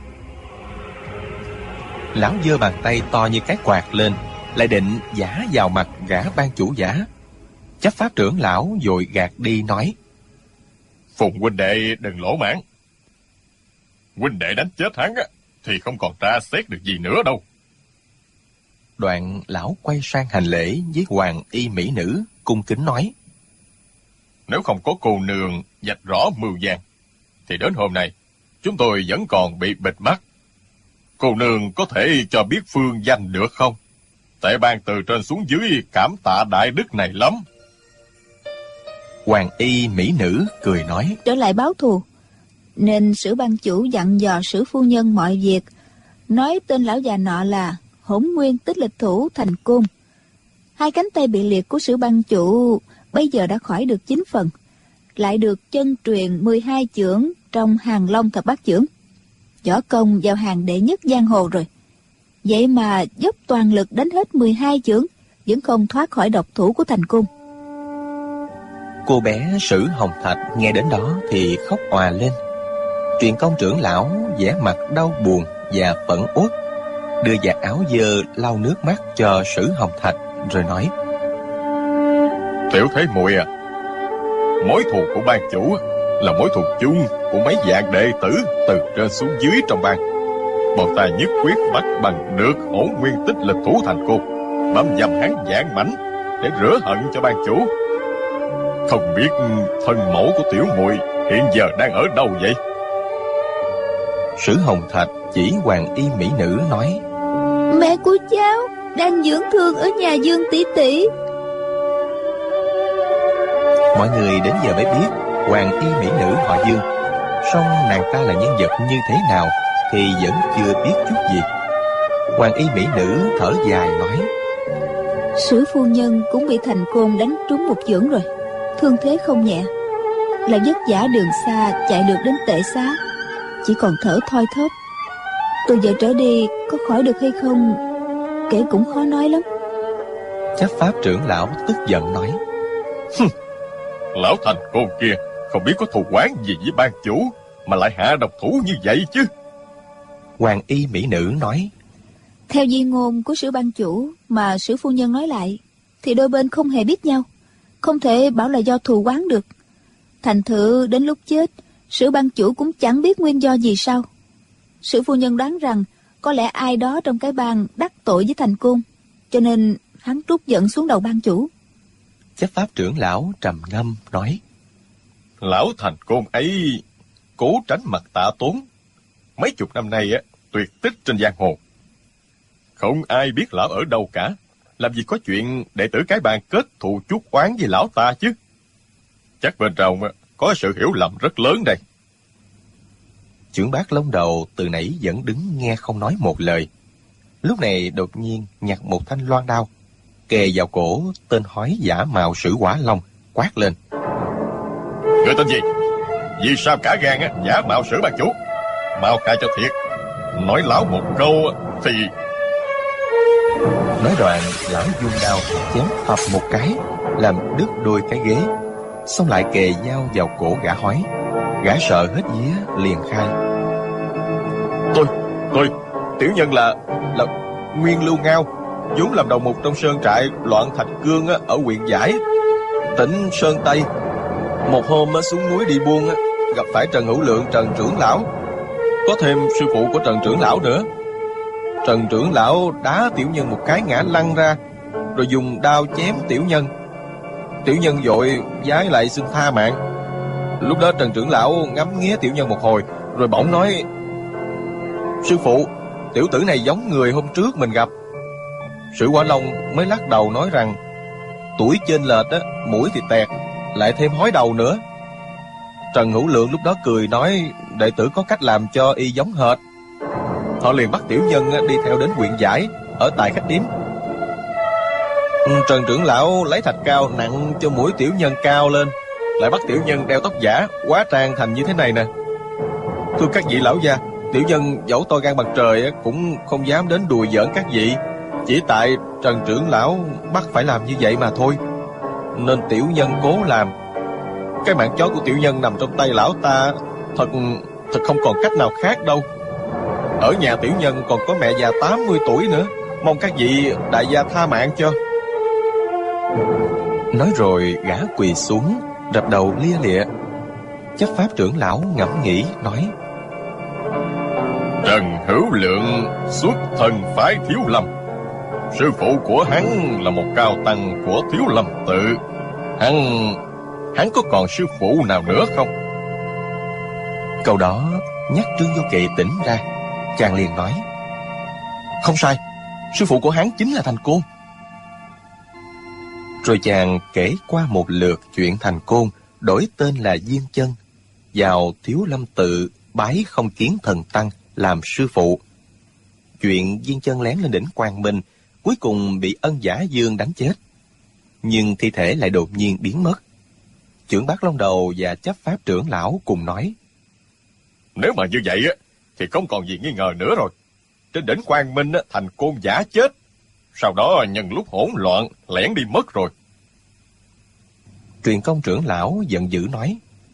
Lão giơ bàn tay to như cái quạt lên, lại định giã vào mặt gã ban chủ giả. Chấp pháp trưởng lão vội gạt đi nói: Phùng huynh đệ đừng lỗ mãn. Huynh đệ đánh chết hắn á thì không còn tra xét được gì nữa đâu. Đoạn lão quay sang hành lễ với hoàng y mỹ nữ, cung kính nói: Nếu không có cô nương vạch rõ mưu gian thì đến hôm nay chúng tôi vẫn còn bị bịt mắt. Cô nương có thể cho biết phương danh được không? Tệ ban từ trên xuống dưới cảm tạ đại đức này lắm. Hoàng y mỹ nữ cười nói: Trở lại báo thù, nên Sử ban chủ dặn dò Sử phu nhân mọi việc, nói tên lão già nọ là Hỗn Nguyên Tích Lịch Thủ Thành Côn. Hai cánh tay bị liệt của Sử ban chủ bây giờ đã khỏi được 9 phần, lại được chân truyền 12 chưởng trong Hàng Long Thập Bát Chưởng, võ công vào hàng đệ nhất giang hồ rồi. Vậy mà dốc toàn lực đánh hết 12 chưởng vẫn không thoát khỏi độc thủ của Thành Côn. Cô bé Sử Hồng Thạch nghe đến đó thì khóc òa lên. Truyền công trưởng lão vẻ mặt đau buồn và phẫn uất, đưa vạt áo dơ lau nước mắt cho Sử Hồng Thạch rồi nói: Tiểu Thế Muội à, mối thù của ban chủ là mối thù chung của mấy vạn đệ tử từ trên xuống dưới trong bang. Bọn ta nhất quyết bắt bằng được Hỗn Nguyên Tích Lịch thủ Thành Côn, băm dầm hắn vạn mảnh để rửa hận cho ban chủ. Không biết thân mẫu của tiểu muội hiện giờ đang ở đâu vậy? Sử Hồng Thạch chỉ Hoàng Y mỹ nữ nói: Mẹ của cháu đang dưỡng thương ở nhà Dương tỷ tỷ. Mọi người đến giờ mới biết Hoàng Y mỹ nữ họ Dương, song nàng ta là nhân vật như thế nào thì vẫn chưa biết chút gì. Hoàng Y mỹ nữ thở dài nói: Sử phu nhân cũng bị Thành Côn đánh trúng một chưởng rồi, thương thế không nhẹ, lại vất vả đường xa chạy được đến Tệ Xá, chỉ còn thở thoi thóp. Từ giờ trở đi có khỏi được hay không, kể cũng khó nói lắm. Chấp pháp trưởng lão tức giận nói: Lão Thành Côn kia không biết có thù oán gì với ban chủ mà lại hạ độc thủ như vậy chứ. Hoàng Y mỹ nữ nói: Theo di ngôn của Sử ban chủ mà Sử phu nhân nói lại, thì đôi bên không hề biết nhau, không thể bảo là do thù oán được. Thành thử đến lúc chết, Sử ban chủ cũng chẳng biết nguyên do gì sao. Sử phu nhân đoán rằng có lẽ ai đó trong cái bang đắc tội với Thành Côn, cho nên hắn trút giận xuống đầu ban chủ. Chấp pháp trưởng lão trầm ngâm nói: Lão Thành Côn ấy cố tránh mặt Tạ Tốn, mấy chục năm nay tuyệt tích trên giang hồ. Không ai biết lão ở đâu cả, làm gì có chuyện đệ tử cái bang kết thù chuốc oán với lão ta chứ. Chắc bên trong có sự hiểu lầm rất lớn đây. Chưởng Bác Long Đầu từ nãy vẫn đứng nghe không nói một lời. Lúc này đột nhiên nhặt một thanh loan đao, kề vào cổ tên hói giả mạo Sử Hỏa Long, quát lên: Người tên gì? Vì sao cả gan giả mạo Sử ban chủ? Mau khai cho thiệt, nói láo một câu thì... Nói đoạn lão dung đao chém phập một cái, làm đứt đôi cái ghế, xong lại kề dao vào cổ gã hói. Gã sợ hết vía liền khai: Tôi tiểu nhân là Nguyên Lưu Ngao, vốn làm đầu mục trong sơn trại loạn Thạch Cương ở huyện Giải, tỉnh Sơn Tây. Một hôm xuống núi đi buôn, gặp phải Trần Hữu Lượng, Trần trưởng lão, có thêm sư phụ của Trần trưởng lão nữa. Trần trưởng lão đá tiểu nhân một cái ngã lăn ra, rồi dùng đao chém tiểu nhân. Tiểu nhân vội vái lại xin tha mạng. Lúc đó Trần trưởng lão ngắm nghía tiểu nhân một hồi, rồi bỗng nói: Sư phụ, tiểu tử này giống người hôm trước mình gặp. Sử Hỏa Long mới lắc đầu nói rằng tuổi chênh lệch mũi thì tẹt, lại thêm hói đầu nữa. Trần Hữu Lượng lúc đó cười nói đệ tử có cách làm cho y giống hệt. Họ liền bắt tiểu nhân đi theo đến huyện Giải, ở tại khách điếm. Trần trưởng lão lấy thạch cao nặng cho mũi tiểu nhân cao lên, lại bắt tiểu nhân đeo tóc giả hóa trang thành như thế này nè. Thưa các vị lão gia, tiểu nhân dẫu to gan bằng trời cũng không dám đến đùa giỡn các vị, chỉ tại Trần trưởng lão bắt phải làm như vậy mà thôi, nên tiểu nhân cố làm. Cái mạng chó của tiểu nhân nằm trong tay lão ta, thật không còn cách nào khác đâu. Ở nhà tiểu nhân còn có mẹ già 80 tuổi nữa, mong các vị đại gia tha mạng cho. Nói rồi gã quỳ xuống, đập đầu lia lịa. Chấp pháp trưởng lão ngẫm nghĩ nói: Trần Hữu Lượng xuất thân phái Thiếu Lâm, sư phụ của hắn là một cao tăng của Thiếu Lâm tự. Hắn có còn sư phụ nào nữa không? Câu đó nhắc Trương Vô Kỵ tỉnh ra. Chàng liền nói: Không sai, sư phụ của hắn chính là Thành Côn. Rồi chàng kể qua một lượt chuyện Thành Côn đổi tên là Diên Chân, vào Thiếu Lâm tự bái Không Kiến thần tăng làm sư phụ. Chuyện Diên Chân lén lên đỉnh Quang Minh, cuối cùng bị Ân Giả Dương đánh chết, nhưng thi thể lại đột nhiên biến mất. Chưởng Bác Long Đầu và chấp pháp trưởng lão cùng nói: Nếu mà như vậy thì không còn gì nghi ngờ nữa rồi. Trên đỉnh Quang Minh Thành Côn giả chết, sau đó nhân lúc hỗn loạn lẻn đi mất rồi. Truyền Công trưởng lão giận dữ nói: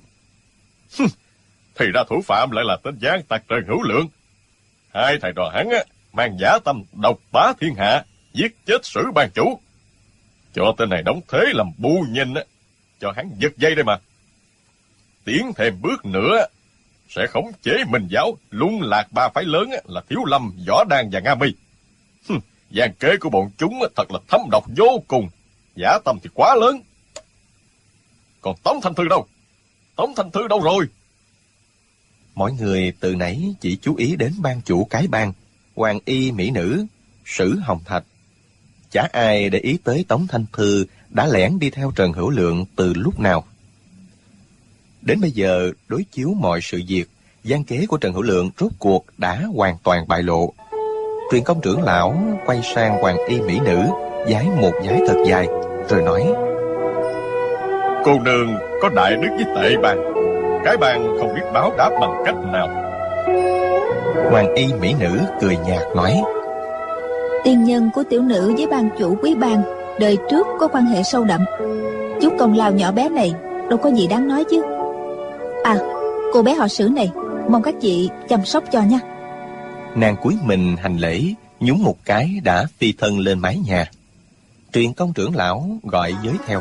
Thì ra thủ phạm lại là tên gián tặc Trần Hữu Lượng. Hai thầy trò hắn mang giả tâm độc bá thiên hạ, giết chết Sử ban chủ. Cho tên này đóng thế làm bu nhìn á, cho hắn giật dây đây mà. Tiến thêm bước nữa, sẽ khống chế Minh giáo, lung lạc ba phái lớn là Thiếu Lâm, Võ Đan và Nga Mi. Gian kế của bọn chúng thật là thâm độc vô cùng, dã tâm thì quá lớn. Còn Tống Thanh Thư đâu? Tống Thanh Thư đâu rồi? Mọi người từ nãy chỉ chú ý đến ban chủ cái bang, Hoàng Y Mỹ Nữ, Sử Hồng Thạch. Chả ai để ý tới Tống Thanh Thư đã lẻn đi theo Trần Hữu Lượng từ lúc nào. Đến bây giờ, đối chiếu mọi sự việc, gian kế của Trần Hữu Lượng rốt cuộc đã hoàn toàn bại lộ. Truyền công trưởng lão quay sang Hoàng Y Mỹ Nữ, vái một vái thật dài, rồi nói: Cô nương có đại đức với tệ bang, cái bang không biết báo đáp bằng cách nào. Hoàng Y Mỹ Nữ cười nhạt nói: Tiên nhân của tiểu nữ với ban chủ quý bang đời trước có quan hệ sâu đậm. Chút công lao nhỏ bé này đâu có gì đáng nói chứ. À, cô bé họ Sử này, mong các chị chăm sóc cho nha. Nàng cúi mình hành lễ, nhún một cái đã phi thân lên mái nhà. Truyền công trưởng lão gọi giới theo: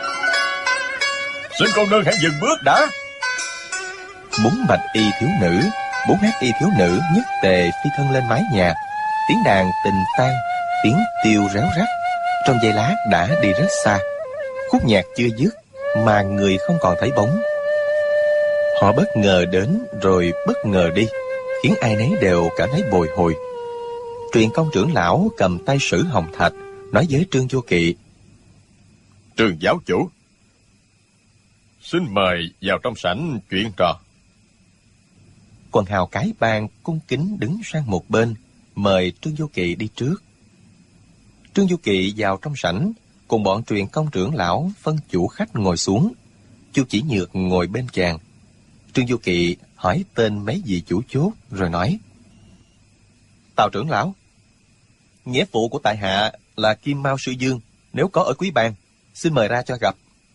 Xin cô nương hãy dừng bước đã. 4 bạch y thiếu nữ, 4 hắc y thiếu nữ nhất tề phi thân lên mái nhà. Tiếng đàn tình tang, tiếng tiêu réo rắt, trong giây lát đã đi rất xa. Khúc nhạc chưa dứt mà người không còn thấy bóng. Họ bất ngờ đến rồi bất ngờ đi, khiến ai nấy đều cảm thấy bồi hồi. Truyền công trưởng lão cầm tay Sử Hồng Thạch, nói với Trương Vô Kỵ: Trương giáo chủ, xin mời vào trong sảnh chuyện trò. Quần hào cái bang cung kính đứng sang một bên, mời Trương Vô Kỵ đi trước. Trương Vô Kỵ vào trong sảnh, cùng bọn truyền công trưởng lão phân chủ khách ngồi xuống. Chu Chỉ Nhược ngồi bên chàng. Trương Vô Kỵ hỏi tên mấy vị chủ chốt, rồi nói: Tào trưởng lão, nghĩa phụ của tại hạ là Kim Mao Sư Dương, nếu có ở quý bang, xin mời ra cho gặp.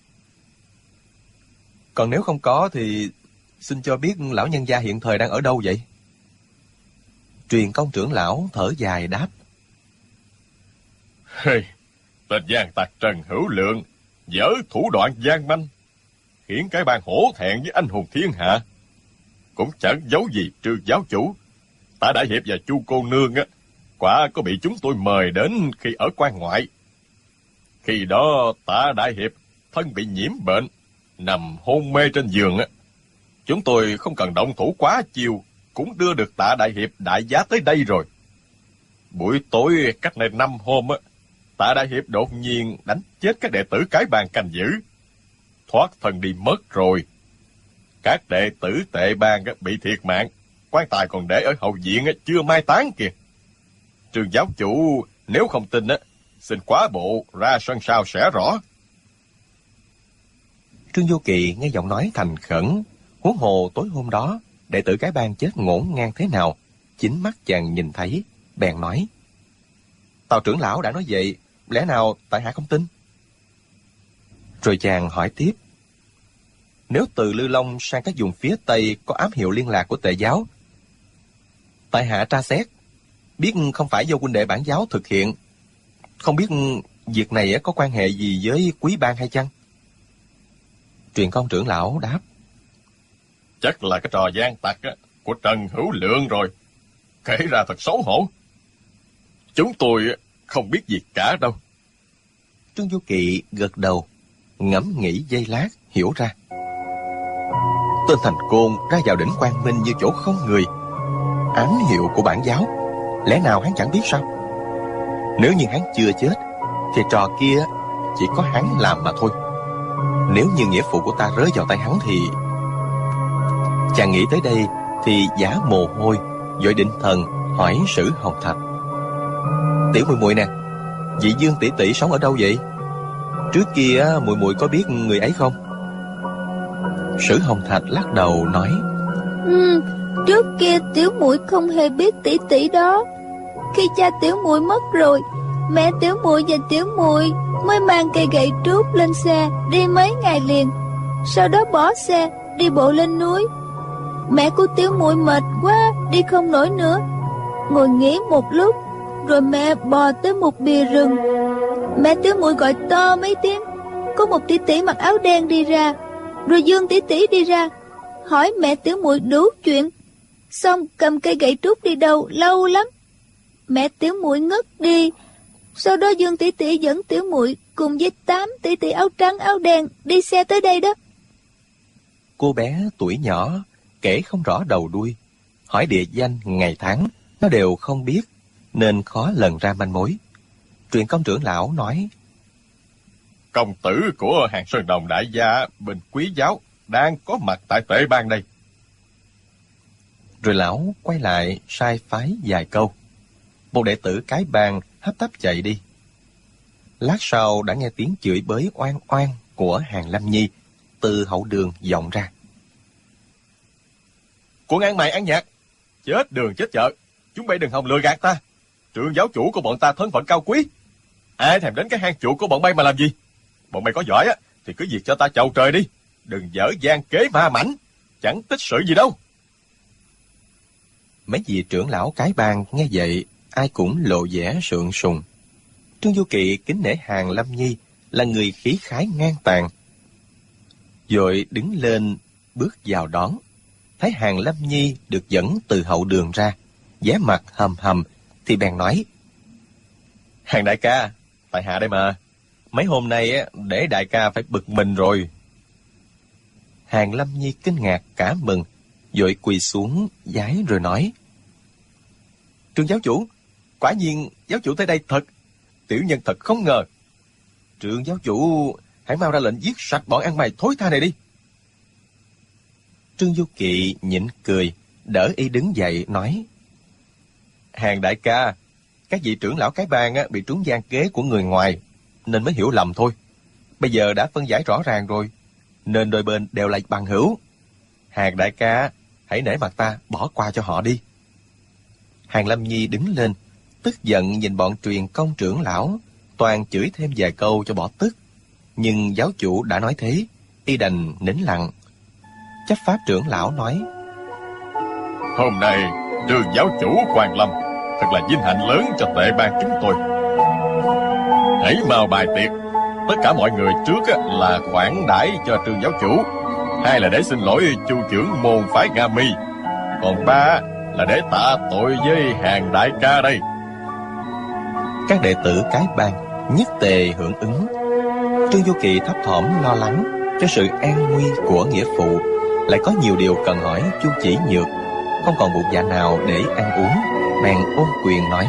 Còn nếu không có thì xin cho biết lão nhân gia hiện thời đang ở đâu vậy? Truyền công trưởng lão thở dài đáp: Tên gian tặc Trần Hữu Lượng dở thủ đoạn gian manh, khiến cái bang hổ thẹn với anh hùng thiên hạ. Cũng chẳng giấu gì Trương giáo chủ, Tạ Đại Hiệp và Chu cô nương quả có bị chúng tôi mời đến khi ở quan ngoại. Khi đó Tạ Đại Hiệp thân bị nhiễm bệnh, nằm hôn mê trên giường. Chúng tôi không cần động thủ quá chiều, cũng đưa được Tạ Đại Hiệp đại giá tới đây rồi. Buổi tối cách đây 5 hôm, Tạ Đại Hiệp đột nhiên đánh chết các đệ tử cái bang canh giữ, thoát thân đi mất rồi. Các đệ tử tệ bang bị thiệt mạng, quan tài còn để ở hậu viện chưa mai táng kìa. Trương giáo chủ nếu không tin xin quá bộ ra sân sau sẽ rõ. Trương Vô Kỵ nghe giọng nói thành khẩn, huống hồ tối hôm đó đệ tử cái bang chết ngổn ngang thế nào, chính mắt chàng nhìn thấy, bèn nói: Tào trưởng lão đã nói vậy, lẽ nào tại hạ không tin? Rồi chàng hỏi tiếp: Nếu từ Lư Long sang các vùng phía Tây có ám hiệu liên lạc của Tề giáo, tại hạ tra xét, biết không phải do huynh đệ bản giáo thực hiện, không biết việc này có quan hệ gì với quý bang hay chăng? Truyền công trưởng lão đáp: Chắc là cái trò gian tặc của Trần Hữu Lượng rồi, kể ra thật xấu hổ. Chúng tôi không biết gì cả đâu. Trương Vô Kỵ gật đầu, ngẫm nghĩ giây lát, hiểu ra. Tên Thành Côn ra vào đỉnh Quang Minh như chỗ không người, ám hiệu của bản giáo, lẽ nào hắn chẳng biết sao? Nếu như hắn chưa chết, thì trò kia chỉ có hắn làm mà thôi. Nếu như nghĩa phụ của ta rơi vào tay hắn thì... Chàng nghĩ tới đây thì giả mồ hôi, vội định thần hỏi Sử Hồng Thạch: Tiểu muội muội nè, vị Dương tỷ tỷ sống ở đâu vậy? Trước kia muội muội có biết người ấy không? Sử Hồng Thạch lắc đầu nói: Trước kia tiểu muội không hề biết tỷ tỷ đó. Khi cha tiểu muội mất rồi, mẹ tiểu muội và tiểu muội mới mang cây gậy trúc lên xe đi mấy ngày liền, sau đó bỏ xe đi bộ lên núi. Mẹ của tiểu muội mệt quá, đi không nổi nữa, ngồi nghỉ một lúc, rồi mẹ bò tới một bìa rừng. Mẹ Tiểu Muội gọi to mấy tiếng. Có một tỷ tỷ mặc áo đen đi ra, rồi Dương tỷ tỷ đi ra, hỏi mẹ Tiểu Muội đủ chuyện, xong cầm cây gậy trúc đi đâu lâu lắm. Mẹ Tiểu Muội ngất đi. Sau đó Dương tỷ tỷ dẫn Tiểu Muội cùng với 8 tỷ tỷ áo trắng áo đen đi xe tới đây đó. Cô bé tuổi nhỏ kể không rõ đầu đuôi, hỏi địa danh ngày tháng nó đều không biết, nên khó lần ra manh mối. Truyền công trưởng lão nói: Công tử của Hàng Sơn Đồng đại gia bên Quý giáo đang có mặt tại Tệ Bang đây. Rồi lão quay lại sai phái vài câu. Một đệ tử cái bang hấp tấp chạy đi. Lát sau đã nghe tiếng chửi bới oan oan của Hàng Lâm Nhi từ hậu đường vọng ra. Quân ăn mày ăn nhạt, chết đường chết chợ, chúng bay đừng hòng lừa gạt ta. Trưởng giáo chủ của bọn ta thân phận cao quý, ai thèm đến cái hang chuột của bọn bay mà làm gì? Bọn bay có giỏi á thì cứ việc cho ta chầu trời đi, đừng dở gian kế ma mảnh, chẳng tích sự gì đâu. Mấy vị trưởng lão cái bang nghe vậy, ai cũng lộ vẻ sượng sùng. Trương Du Kỵ kính nể Hàng Lâm Nhi là người khí khái ngang tàn, vội đứng lên bước vào đón. Thấy Hàng Lâm Nhi được dẫn từ hậu đường ra, vẻ mặt hầm hầm, thì bèn nói: Hàng đại ca, tại hạ đây mà. Mấy hôm nay á, để đại ca phải bực mình rồi. Hàng Lâm Nhi kinh ngạc cả mừng, vội quỳ xuống vái rồi nói: Trương giáo chủ, quả nhiên giáo chủ tới đây thật. Tiểu nhân thật không ngờ. Trương giáo chủ hãy mau ra lệnh giết sạch bọn ăn mày thối tha này đi. Trương Du Kỵ nhịn cười, đỡ y đứng dậy nói: Hàng đại ca, các vị trưởng lão cái bang bị trúng gian kế của người ngoài, nên mới hiểu lầm thôi. Bây giờ đã phân giải rõ ràng rồi, nên đôi bên đều là bằng hữu. Hàng đại ca, hãy nể mặt ta bỏ qua cho họ đi. Hàng Lâm Nhi đứng lên, tức giận nhìn bọn truyền công trưởng lão, toàn chửi thêm vài câu cho bỏ tức. Nhưng giáo chủ đã nói thế, y đành nín lặng. Chấp pháp trưởng lão nói: Hôm nay Trương giáo chủ Quan Lâm, thật là vinh hạnh lớn cho Tệ Bang chúng tôi. Hãy mau bài tiệc. Tất cả mọi người trước là khoản đãi cho Trương giáo chủ, hai là để xin lỗi chu trưởng môn phái Nga Mi, còn ba là để tạ tội với Hàng đại ca đây. Các đệ tử cái bang nhất tề hưởng ứng. Trương Du Kỵ thấp thỏm lo lắng cho sự an nguy của nghĩa phụ, lại có nhiều điều cần hỏi Chu Chỉ Nhược, không còn bụng dạ nào để ăn uống, bèn ôm quyền nói: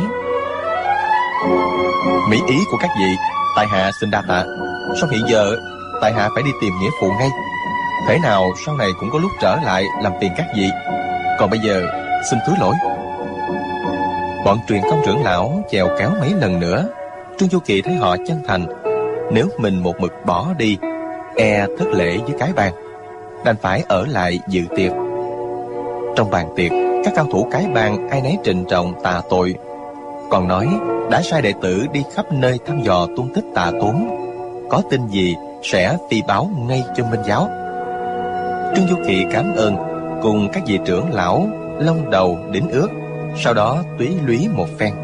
Mỹ ý của các vị, tại hạ xin đa tạ. Song hiện giờ tại hạ phải đi tìm nghĩa phụ ngay. Thế nào sau này cũng có lúc trở lại làm phiền các vị. Còn bây giờ xin thứ lỗi. Bọn truyền công trưởng lão chèo kéo mấy lần nữa. Trương Du Kỵ thấy họ chân thành, nếu mình một mực bỏ đi, e thất lễ với cái bang, đành phải ở lại dự tiệc. Trong bàn tiệc, các cao thủ cái bang ai nấy trịnh trọng tạ tội, còn nói đã sai đệ tử đi khắp nơi thăm dò tung tích Tạ Tốn, có tin gì sẽ phi báo ngay cho Minh giáo. Trương Du Kỵ cảm ơn, cùng các vị trưởng lão lông đầu đính ước, sau đó túy lúy một phen.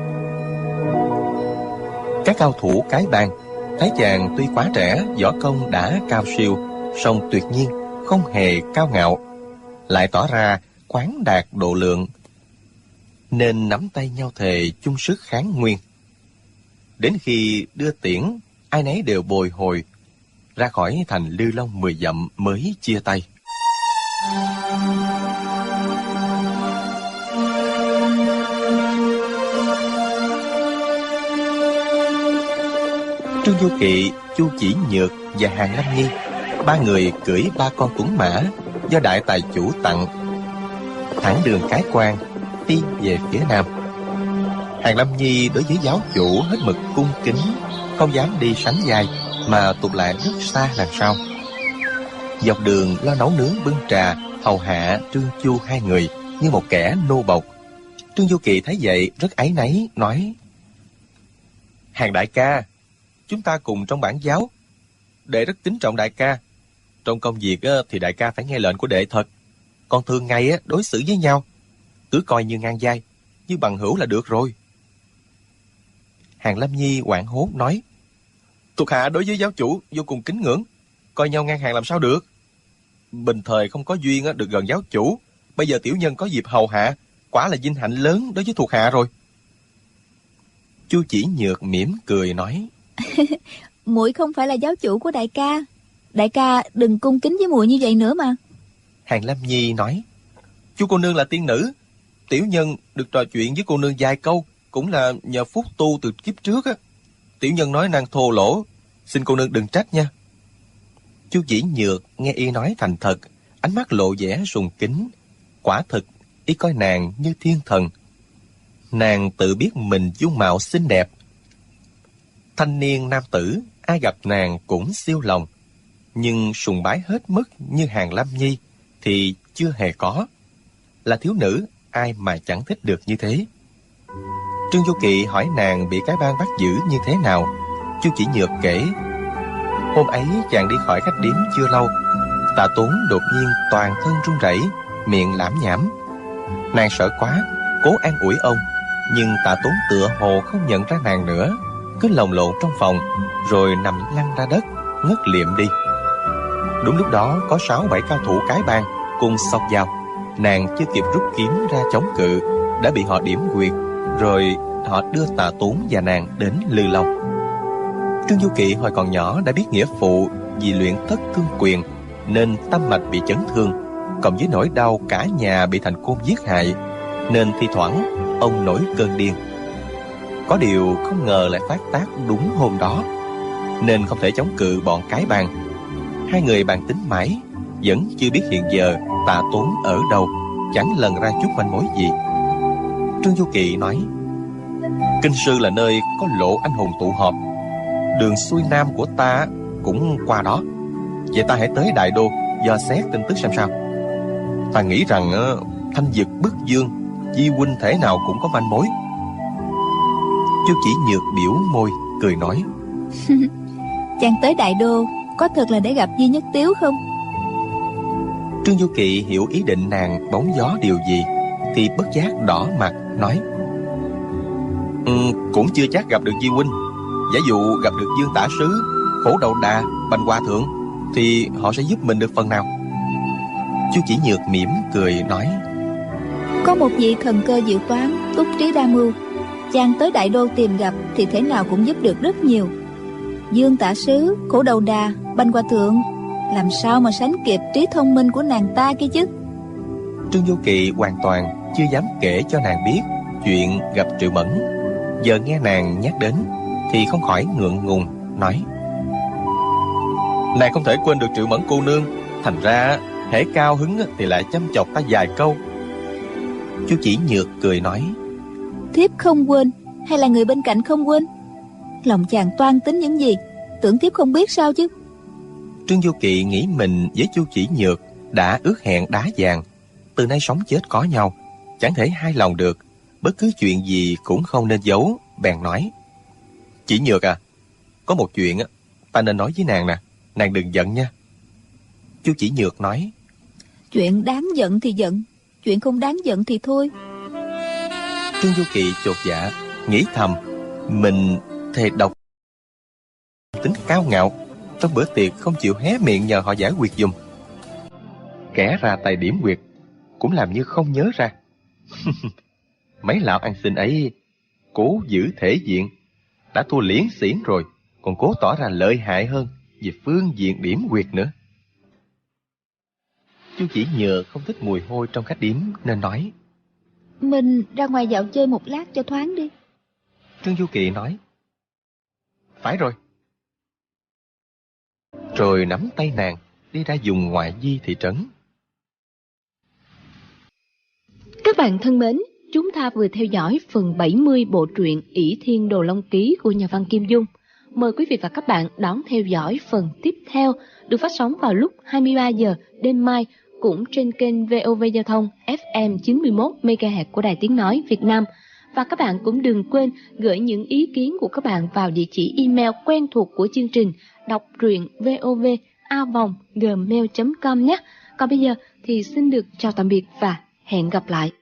Các cao thủ cái bang thấy chàng tuy quá trẻ, võ công đã cao siêu, song tuyệt nhiên không hề cao ngạo, lại tỏ ra khoáng đạt độ lượng, nên nắm tay nhau thề chung sức kháng nguyên. Đến khi đưa tiễn, ai nấy đều bồi hồi ra khỏi thành Lư Long 10 dặm mới chia tay. Trương Du Kỵ, Chu Chỉ Nhược và Hàng Lâm Nhi, ba người cưỡi 3 con tuấn mã do đại tài chủ tặng, thẳng đường Cái Quan đi về phía nam. Hàng Lâm Nhi đối với giáo chủ hết mực cung kính, không dám đi sánh vai, mà tụt lại rất xa đằng sau. Dọc đường lo nấu nướng bưng trà, hầu hạ Trương Chu hai người như một kẻ nô bộc. Trương Du Kỵ thấy vậy rất áy náy, nói: Hàng đại ca, chúng ta cùng trong bản giáo, đệ rất kính trọng đại ca. Trong công việc thì đại ca phải nghe lệnh của đệ thật, còn thường ngày đối xử với nhau cứ coi như ngang vai, như bằng hữu là được rồi. Hàng Lâm Nhi hoảng hốt nói: Thuộc hạ đối với giáo chủ vô cùng kính ngưỡng, coi nhau ngang hàng làm sao được. Bình thời không có duyên được gần giáo chủ, bây giờ tiểu nhân có dịp hầu hạ, quả là vinh hạnh lớn đối với thuộc hạ rồi. Chu Chỉ Nhược mỉm cười nói: Muội không phải là giáo chủ của đại ca. Đại ca đừng cung kính với muội như vậy nữa mà. Hàng Lâm Nhi nói: Chu cô nương là tiên nữ, tiểu nhân được trò chuyện với cô nương vài câu cũng là nhờ phúc tu từ kiếp trước á. Tiểu nhân nói năng thô lỗ, xin cô nương đừng trách nha. Chu Chỉ Nhược nghe y nói thành thật, ánh mắt lộ vẻ sùng kính. Quả thực y coi nàng như thiên thần. Nàng tự biết mình dung mạo xinh đẹp. Thanh niên nam tử ai gặp nàng cũng siêu lòng, nhưng sùng bái hết mức như Hàng Lâm Nhi thì chưa hề có. Là thiếu nữ, ai mà chẳng thích được như thế. Trương Du Kỵ hỏi nàng bị cái bang bắt giữ như thế nào. Chu Chỉ Nhược kể: Hôm ấy chàng đi khỏi khách điếm chưa lâu, Tạ Tốn đột nhiên toàn thân run rẩy, miệng lảm nhảm. Nàng sợ quá, cố an ủi ông, nhưng Tạ Tốn tựa hồ không nhận ra nàng nữa, cứ lồng lộn trong phòng, rồi nằm lăn ra đất, ngất liệm đi. Đúng lúc đó có 6-7 cao thủ cái bang cùng xông vào. Nàng chưa kịp rút kiếm ra chống cự, đã bị họ điểm huyệt, rồi họ đưa Tạ Tốn và nàng đến Lư Long. Trương Du Kỵ hồi còn nhỏ đã biết nghĩa phụ vì luyện thất thương quyền nên tâm mạch bị chấn thương, cộng với nỗi đau cả nhà bị Thành Côn giết hại, nên thi thoảng ông nổi cơn điên. Có điều không ngờ lại phát tác đúng hôm đó, nên không thể chống cự bọn cái bang. Hai người bàn tính mãi, vẫn chưa biết hiện giờ Tạ Tốn ở đâu, chẳng lần ra chút manh mối gì. Trương Du Kỵ nói: Kinh sư là nơi có lộ anh hùng tụ họp, đường xuôi nam của ta cũng qua đó. Vậy ta hãy tới Đại Đô dò xét tin tức xem sao. Ta nghĩ rằng Thanh Dực Bức Dương, Di huynh thể nào cũng có manh mối. Chu Chỉ Nhược biểu môi cười nói: Chàng tới Đại Đô có thật là để gặp Di Nhất Tiếu không? Trương Du Kỵ hiểu ý định nàng bóng gió điều gì, thì bất giác đỏ mặt nói: Cũng chưa chắc gặp được Di huynh. Giả dụ gặp được Dương Tả Sứ, Khổ Đậu Đà, Bành Hòa Thượng, thì họ sẽ giúp mình được phần nào. Chu Chỉ Nhược mỉm cười nói: Có một vị thần cơ diệu toán, túc trí đa mưu, chàng tới Đại Đô tìm gặp thì thế nào cũng giúp được rất nhiều. Dương Tả Sứ, Khổ Đầu Đà, Bành Hòa Thượng làm sao mà sánh kịp trí thông minh của nàng ta kia chứ. Trương Du Kỵ hoàn toàn chưa dám kể cho nàng biết chuyện gặp Triệu Mẫn. Giờ nghe nàng nhắc đến thì không khỏi ngượng ngùng nói: Nàng không thể quên được Triệu Mẫn cô nương, thành ra hễ cao hứng thì lại chăm chọc ta vài câu. Chu Chỉ Nhược cười nói: Thiếp không quên, hay là người bên cạnh không quên? Lòng chàng toan tính những gì, tưởng thiếp không biết sao chứ. Trương Du Kỵ nghĩ mình với Chu Chỉ Nhược đã ước hẹn đá vàng, từ nay sống chết có nhau, chẳng thể hai lòng được, bất cứ chuyện gì cũng không nên giấu, bèn nói: Chỉ Nhược à, có một chuyện ta nên nói với nàng nè, nàng đừng giận nha. Chu Chỉ Nhược nói: Chuyện đáng giận thì giận, chuyện không đáng giận thì thôi. Trương Du Kỵ chột dạ, nghĩ thầm mình thề độc tính cao ngạo, trong bữa tiệc không chịu hé miệng nhờ họ giải quyết giùm. Kẻ ra tay điểm quyệt cũng làm như không nhớ ra. Mấy lão ăn xin ấy cố giữ thể diện, đã thua liễn xiển rồi, còn cố tỏ ra lợi hại hơn về phương diện điểm quyệt nữa. Chu Chỉ Nhược không thích mùi hôi trong khách điếm nên nói: Mình ra ngoài dạo chơi một lát cho thoáng đi. Trương Du Kỵ nói: Phải rồi. Rồi nắm tay nàng đi ra vùng ngoại vi thị trấn. Các bạn thân mến, chúng ta vừa theo dõi phần 70 bộ truyện ỷ Thiên Đồ Long Ký của nhà văn Kim Dung. Mời quý vị và các bạn đón theo dõi phần tiếp theo, được phát sóng vào lúc 23 giờ đêm mai cũng trên kênh VOV Giao thông FM 91 MHz của Đài Tiếng nói Việt Nam. Và các bạn cũng đừng quên gửi những ý kiến của các bạn vào địa chỉ email quen thuộc của chương trình đọc truyện vov@gmail.com nhé. Còn bây giờ thì xin được chào tạm biệt và hẹn gặp lại.